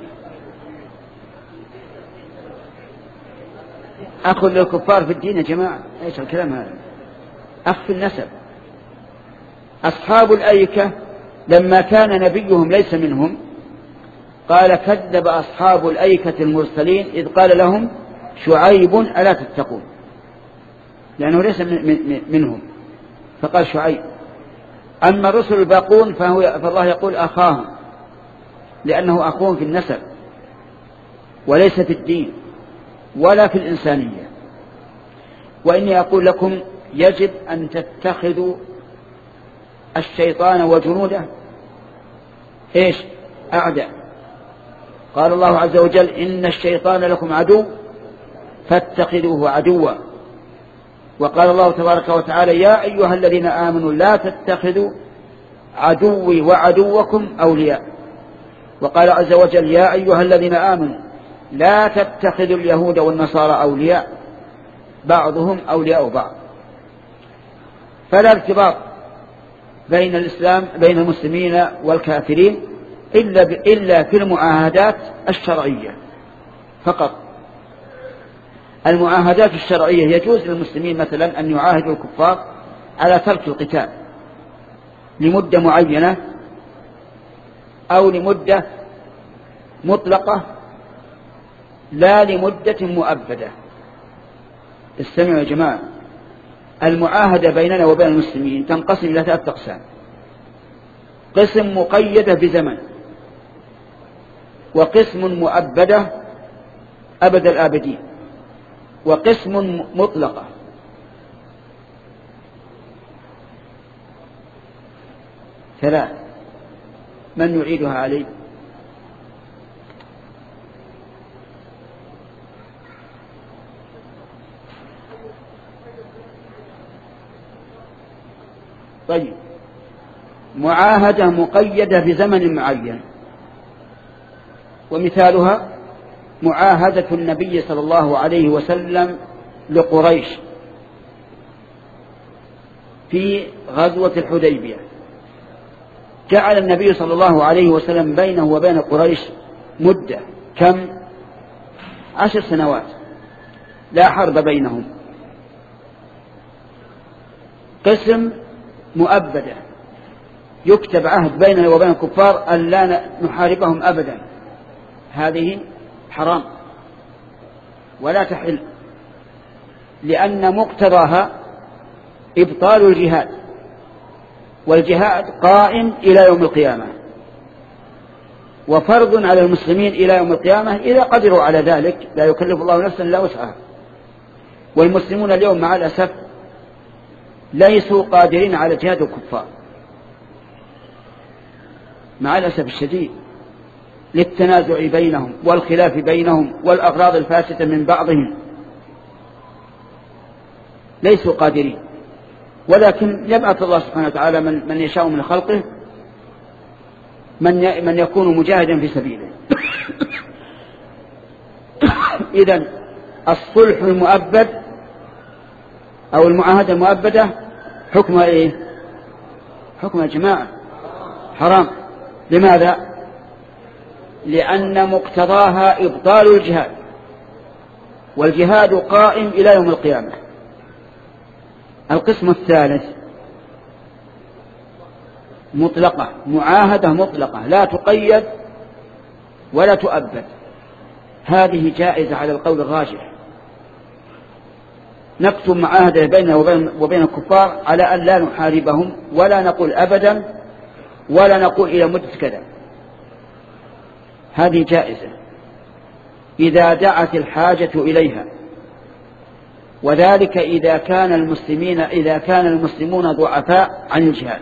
أخ للكفار في الدين يا جماعة، إيش الكلام هذا؟ أخ في النسب. أصحاب الأيكة لما كان نبيهم ليس منهم قال كذب أصحاب الأيكة المرسلين إذ قال لهم شعيب ألا تتقون، لأنه ليس منهم فقال شعيب. أما الرسل الباقون فهو فالله يقول أخاهم، لأنه أخوهم في النسب وليس في الدين ولا في الإنسانية. وإني أقول لكم يجب أن تتخذوا الشيطان وجنوده إيش؟ أعداء. قال الله عز وجل إن الشيطان لكم عدو فاتخذوه عدوا. وقال الله تبارك وتعالى يا أيها الذين آمنوا لا تتخذوا عدوي وعدوكم أولياء. وقال عز وجل يا أيها الذين آمنوا لا تتخذوا اليهود والنصارى أولياء بعضهم أولياء بعض. فلا ارتباط بين الإسلام بين المسلمين والكافرين إلا إلا في المعاهدات الشرعية فقط. المعاهدات الشرعية يجوز للمسلمين مثلا أن يعاهدوا الكفار على ترك القتال لمدة معينة أو لمدة مطلقة لا لمدة مؤبدة. استمعوا يا جماعة، المعاهدة بيننا وبين المسلمين تنقسم إلى ثلاثة أقسام: قسم مقيدة بزمن، وقسم مؤبدة أبد الآبدين، وقسم مطلقة. ثلاث. من يعيدها علي؟ طيب، معاهدة مقيدة بزمن معين، ومثالها معاهدة النبي صلى الله عليه وسلم لقريش في غزوة الحديبية. جعل النبي صلى الله عليه وسلم بينه وبين قريش مدة كم؟ عشر سنوات لا حرب بينهم. قسم مؤبدة يكتب عهد بيننا وبين الكفار أن لا نحاربهم أبدا، هذه حرام ولا تحل، لأن مقتضاها إبطال الجهاد، والجهاد قائم إلى يوم القيامة وفرض على المسلمين إلى يوم القيامة إذا قدروا على ذلك، لا يكلف الله نفسا إلا وسعها. والمسلمون اليوم مع الأسف ليسوا قادرين على جهاد الكفار مع الأسف الشديد، للتنازع بينهم والخلاف بينهم والأغراض الفاسدة من بعضهم، ليسوا قادرين. ولكن يبعث الله سبحانه وتعالى من, من يشاء من خلقه من, من يكون مجاهدا في سبيله. إذن الصلح المؤبد أو المعاهدة المؤبدة حكمها إيه؟ حكمها جماعة حرام. لماذا؟ لأن مقتضاها إبطال الجهاد، والجهاد قائم إلى يوم القيامة. القسم الثالث مطلقة، معاهدة مطلقة لا تقيد ولا تؤبد، هذه جائزة على القول الراجح. نكتب معاهدة بيننا وبين, وبين الكفار على أن لا نحاربهم ولا نقول أبدا ولا نقول إلى مدة كذا، هذه جائزة إذا دعت الحاجة إليها، وذلك إذا كان المسلمين إذا كان المسلمون ضعفاء عن الجهاد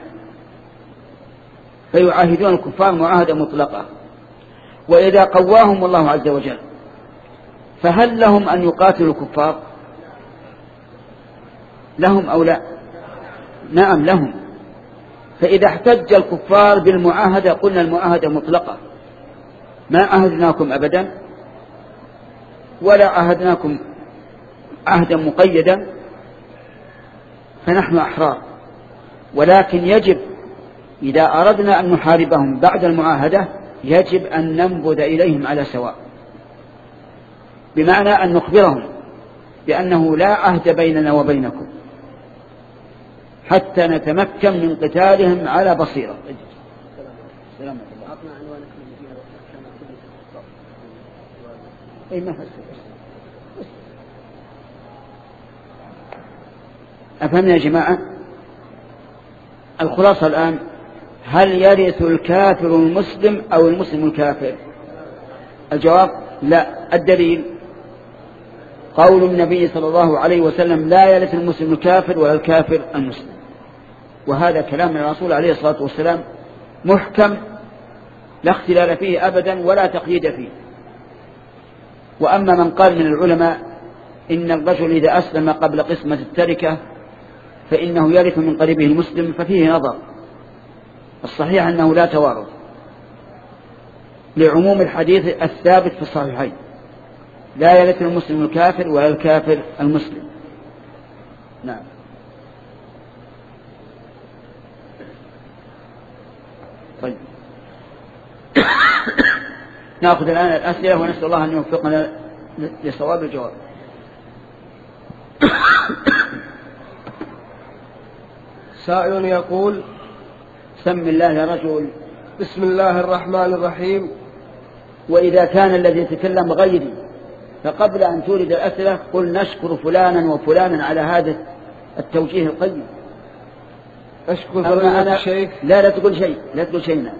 فيعاهدون الكفار معاهدة مطلقة، وإذا قواهم الله عز وجل فهل لهم أن يقاتلوا الكفار؟ لهم أو لا؟ نعم لهم. فإذا احتج الكفار بالمعاهدة قلنا المعاهدة مطلقة، ما عهدناكم أبدا ولا عهدناكم عهدا مقيدا، فنحن أحرار. ولكن يجب إذا أردنا أن نحاربهم بعد المعاهدة يجب أن ننبذ إليهم على سواء، بمعنى أن نخبرهم بأنه لا عهد بيننا وبينكم حتى نتمكن من قتالهم على بصيرة. أفهمنا يا جماعة؟ الخلاصة الآن، هل يرث الكافر المسلم أو المسلم الكافر؟ الجواب لا. الدليل قول النبي صلى الله عليه وسلم لا يرث المسلم الكافر ولا الكافر المسلم، وهذا كلام الرسول عليه الصلاة والسلام محكم لا اختلال فيه أبدا ولا تقييد فيه. وأما من قال من العلماء إن الرجل إذا أسلم قبل قسمة التركة فإنه يرث من قريبه المسلم ففيه نظر. الصحيح أنه لا توارث لعموم الحديث الثابت في الصحيحين، لا يرث المسلم الكافر ولا الكافر المسلم. نعم. طيب نأخذ الآن الأسئلة ونسأل الله أن يوفقنا لصواب الجواب. سائل يقول: سم الله يا رجل. بسم الله الرحمن الرحيم. وإذا كان الذي يتكلم غيري فقبل أن تورد الأسئلة قل نشكر فلانا وفلانا على هذا التوجيه القيم. أشكر فضيلة الشيخ. لا لا تقول شيء، لا تقول شيء.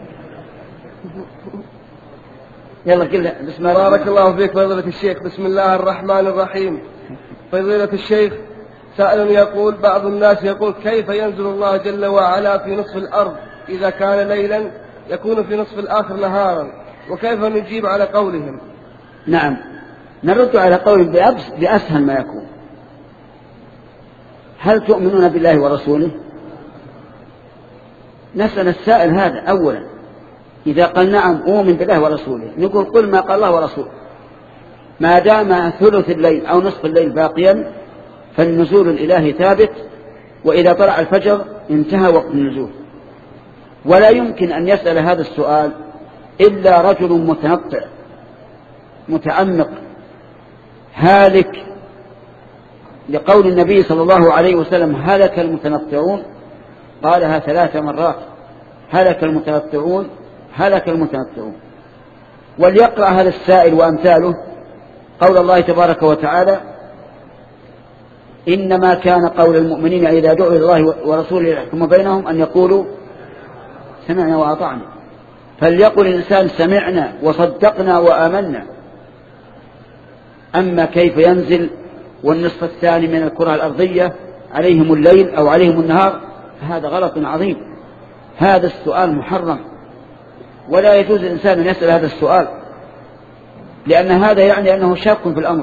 يلا قل بسم الله. بارك الله فيك فضيلة الشيخ. بسم الله الرحمن الرحيم. فضيلة الشيخ، سائل يقول: بعض الناس يقول كيف ينزل الله جل وعلا في نصف الأرض إذا كان ليلا يكون في نصف الآخر نهارا، وكيف نجيب على قولهم؟ نعم، نرد على قولهم بأسهل ما يكون. هل تؤمنون بالله ورسوله؟ نسأل السائل هذا أولا. إذا قال نعم أؤمن بالله ورسوله نقول قل ما قال الله ورسوله. ما دام ثلث الليل أو نصف الليل باقيا فالنزول الإلهي ثابت، وإذا طلع الفجر انتهى وقت النزول. ولا يمكن أن يسأل هذا السؤال إلا رجل متنطع متعمق هالك، لقول النبي صلى الله عليه وسلم: هلك المتنطعون. قالها ثلاث مرات: هلك المتنطعون، هلك المتنطعون. وليقرأ هذا السائل وأمثاله قول الله تبارك وتعالى: إنما كان قول المؤمنين إذا دعوا إلى الله ورسوله يحكم بينهم أن يقولوا سمعنا وأطعنا. فليقل الإنسان سمعنا وصدقنا وآمنا. أما كيف ينزل والنصف الثاني من الكرة الأرضية عليهم الليل أو عليهم النهار، هذا غلط عظيم. هذا السؤال محرم، ولا يجوز الإنسان أن يسأل هذا السؤال، لأن هذا يعني أنه شك في الأمر،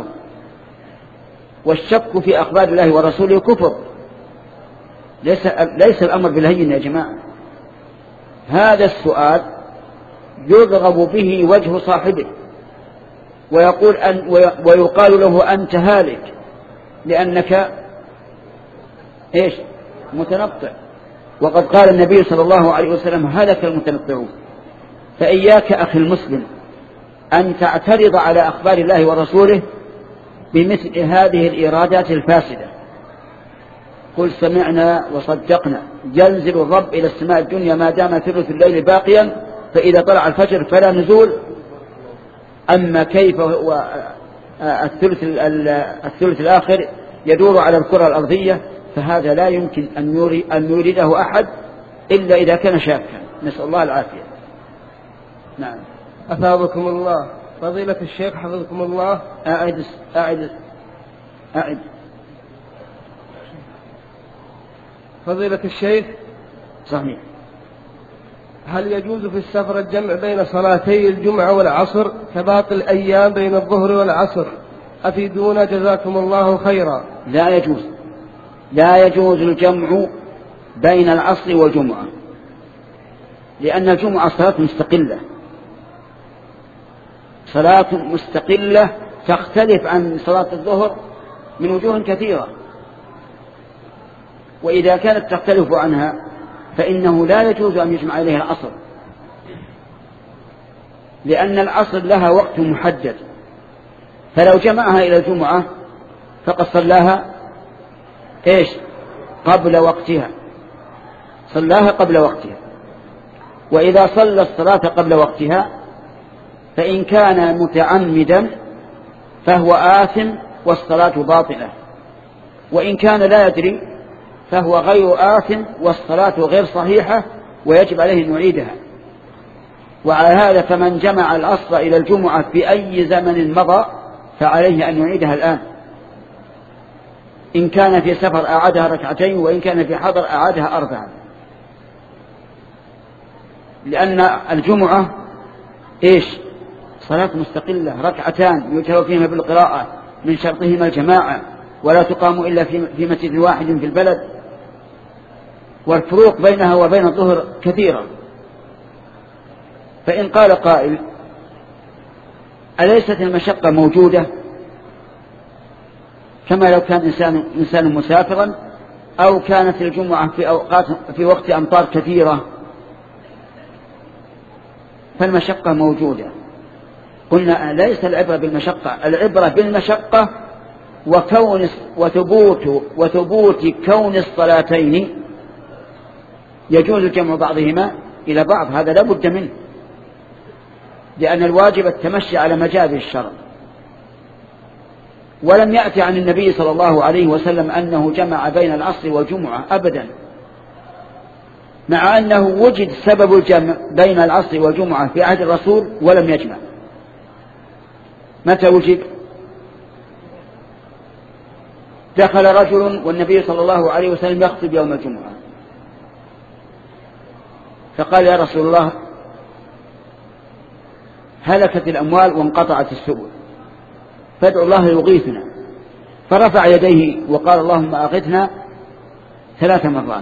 والشك في أخبار الله ورسوله كفر. ليس, ليس الأمر بالهين يا جماعة. هذا السؤال يضرب به وجه صاحبه ويقول أن ويقال له أنت هالك لأنك إيش؟ متنطع. وقد قال النبي صلى الله عليه وسلم: هلك المتنطعون. فإياك أخي المسلم أن تعترض على أخبار الله ورسوله بمثل هذه الإرادات الفاسدة. قل سمعنا وصدقنا. ينزل الرب إلى السماء الدنيا ما دام ثلث الليل باقيا، فإذا طلع الفجر فلا نزول. أما كيف هو الثلث, الثلث الآخر يدور على الكرة الأرضية، فهذا لا يمكن أن يريده أحد إلا إذا كان شاكا. نسأل الله العافية. نعم. أثابكم الله. فضيلة الشيخ حفظكم الله. أعد أعد أعد فضيلة الشيخ. صحيح. هل يجوز في السفر الجمع بين صلاتي الجمعة والعصر كباقي الأيام بين الظهر والعصر؟ أفيدونا جزاكم الله خيرا. لا يجوز، لا يجوز الجمع بين العصر والجمعة، لأن الجمعة صلاة مستقلة، صلاة مستقلة تختلف عن صلاة الظهر من وجوه كثيرة، وإذا كانت تختلف عنها فإنه لا يجوز أن يجمع إليها العصر، لأن العصر لها وقت محدد، فلو جمعها إلى الجمعة فقد صلاها إيش؟ قبل وقتها، صلاها قبل وقتها. وإذا صلى الصلاة قبل وقتها فإن كان متعمدا فهو آثم والصلاة باطلة، وإن كان لا يدري فهو غير آثم والصلاة غير صحيحة ويجب عليه أن يعيدها. وعلى هذا فمن جمع العصر إلى الجمعة في أي زمن مضى فعليه أن يعيدها الآن، إن كان في سفر أعادها ركعتين، وإن كان في حضر أعادها أربعة، لأن الجمعة إيش؟ صلاة مستقلة، ركعتان يجهر فيهما بالقراءة، من شرطهما الجماعة، ولا تقام إلا في مسجد واحد في البلد، والفروق بينها وبين الظهر كثيرة. فإن قال قائل أليست المشقة موجودة كما لو كان إنسان, إنسان مسافرا، أو كانت الجمعة في, أوقات في وقت أمطار كثيرة؟ فالمشقة موجودة. قلنا ليس العبرة بالمشقة، العبرة بالمشقة وكون وثبوت وثبوت كون الصلاتين يجوز جمع بعضهما إلى بعض، هذا لا بد منه، لأن الواجب التمشي على مجاز الشرع. ولم يأتي عن النبي صلى الله عليه وسلم أنه جمع بين العصر والجمعة أبدا، مع أنه وجد سبب الجمع بين العصر والجمعة في عهد الرسول ولم يجمع. متى وجد؟ دخل رجل والنبي صلى الله عليه وسلم يخطب يوم الجمعة، فقال يا رسول الله هلكت الأموال وانقطعت السبل، فادعو الله يغيثنا. فرفع يديه وقال اللهم أغثنا ثلاث مرات،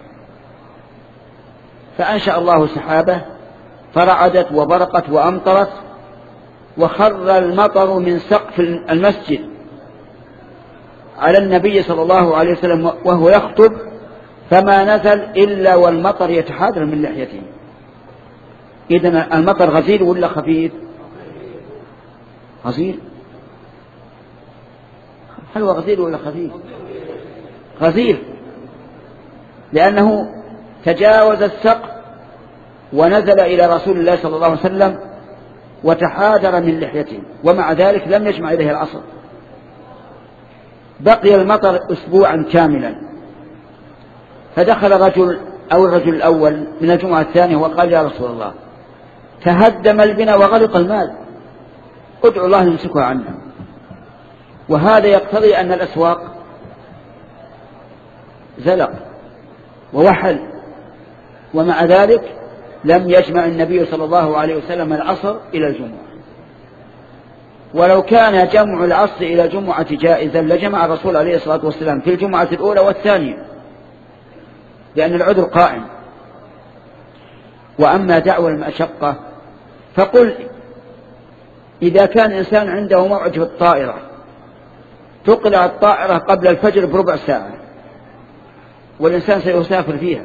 فأنشأ الله سحابة فرعدت وبرقت وأمطرت، وخر المطر من سقف المسجد على النبي صلى الله عليه وسلم وهو يخطب، فما نزل إلا والمطر يتحادر من لحيته. إذن المطر غزير ولا خفيف؟ غزير. هل هو غزير ولا خفيف؟ غزير، لأنه تجاوز السقف ونزل إلى رسول الله صلى الله عليه وسلم وتحادر من لحيته، ومع ذلك لم يجمع إليه العصر. بقي المطر أسبوعا كاملا، فدخل رجل أو الرجل الأول من الجمعة الثانية وقال يا رسول الله تهدم البناء وغرق المال، ادعو الله يمسكها عنا. وهذا يقتضي أن الأسواق زلق ووحل، ومع ذلك لم يجمع النبي صلى الله عليه وسلم العصر إلى الجمعة. ولو كان جمع العصر إلى الجمعة جائزا لجمع الرسول عليه الصلاة والسلام في الجمعة الأولى والثانية، لأن العذر قائم. وأما دعوى المشقة فقل إذا كان إنسان عنده موعد في الطائرة تقلع الطائرة قبل الفجر بربع ساعة والإنسان سيسافر فيها،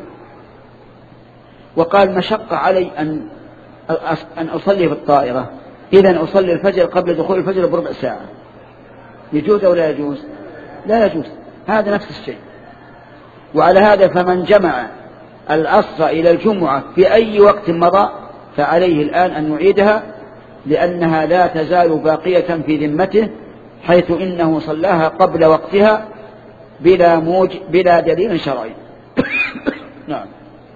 وقال مشقة علي أن أن أصلي في الطائرة، إذن أصلي الفجر قبل دخول الفجر بربع ساعة، يجوز أو لا يجوز؟ لا يجوز، هذا نفس الشيء. وعلى هذا فمن جمع العصر إلى الجمعة في أي وقت مضى فعليه الآن أن يعيدها، لأنها لا تزال باقية في ذمته، حيث إنه صلاها قبل وقتها بلا موج بلا دليل شرعي. نعم.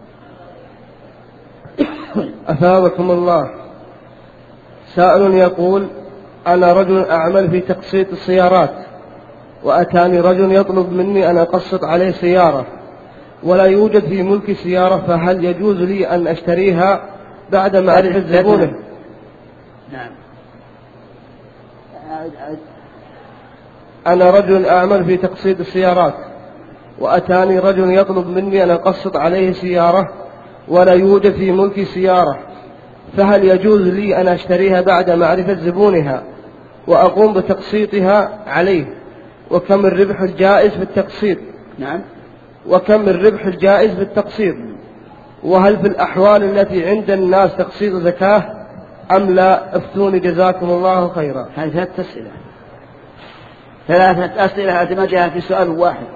أثابكم الله. سائل يقول أنا رجل أعمل في تقسيط السيارات، وأتاني رجل يطلب مني أن أقسط عليه سيارة، ولا يوجد في ملك سيارة، فهل يجوز لي أن أشتريها بعد معرفة زبونه؟ نعم. أنا رجل أعمل في تقسيط السيارات، وأتاني رجل يطلب مني أن أقسط عليه سيارة ولا يوجد في ملكي سيارة، فهل يجوز لي أن أشتريها بعد معرفة زبونها وأقوم بتقسيطها عليه؟ وكم الربح الجائز في التقسيط؟ نعم. وكم الربح الجائز في التقسيط؟ وهل في الأحوال التي عند الناس تقسيط زكاة أم لا؟ افتوني جزاكم الله خيرا. هذه ثلاثة أسئلة ثلاثة أسئلة أدمجها في سؤال واحد.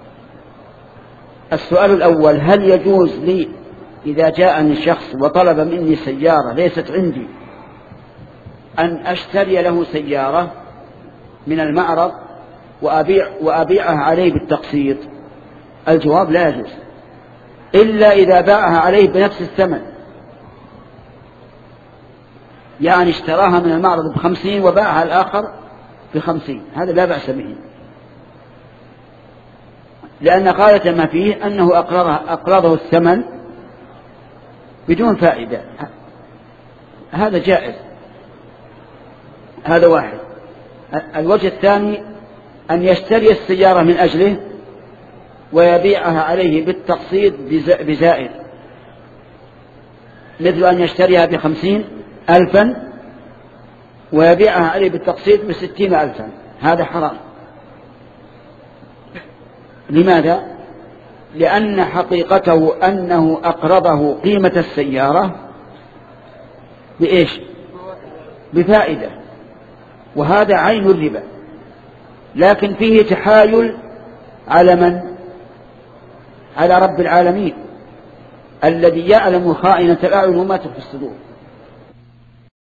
السؤال الأول: هل يجوز لي إذا جاءني شخص وطلب مني سيارة ليست عندي أن أشتري له سيارة من المعرض وأبيع وأبيعها عليه بالتقسيط؟ الجواب: لا يجوز، إلا إذا باعها عليه بنفس الثمن، يعني اشتراها من المعرض بخمسين وباعها الآخر بخمسين، هذا لا بأس به، لأن غاية ما فيه أنه أقرضه الثمن بدون فائدة، هذا جائز. هذا واحد. الوجه الثاني أن يشتري السيارة من أجله ويبيعها عليه بالتقسيط بزائد، مثل أن يشتريها بخمسين ألفا ويبيعها عليه بالتقسيط بستين ألفا، هذا حرام. لماذا؟ لأن حقيقته أنه أقرضه قيمة السيارة بإيش؟ بفائدة، وهذا عين الربا، لكن فيه تحايل على من؟ على رب العالمين الذي يعلم خائنة الأعين وما تخفي الصدور.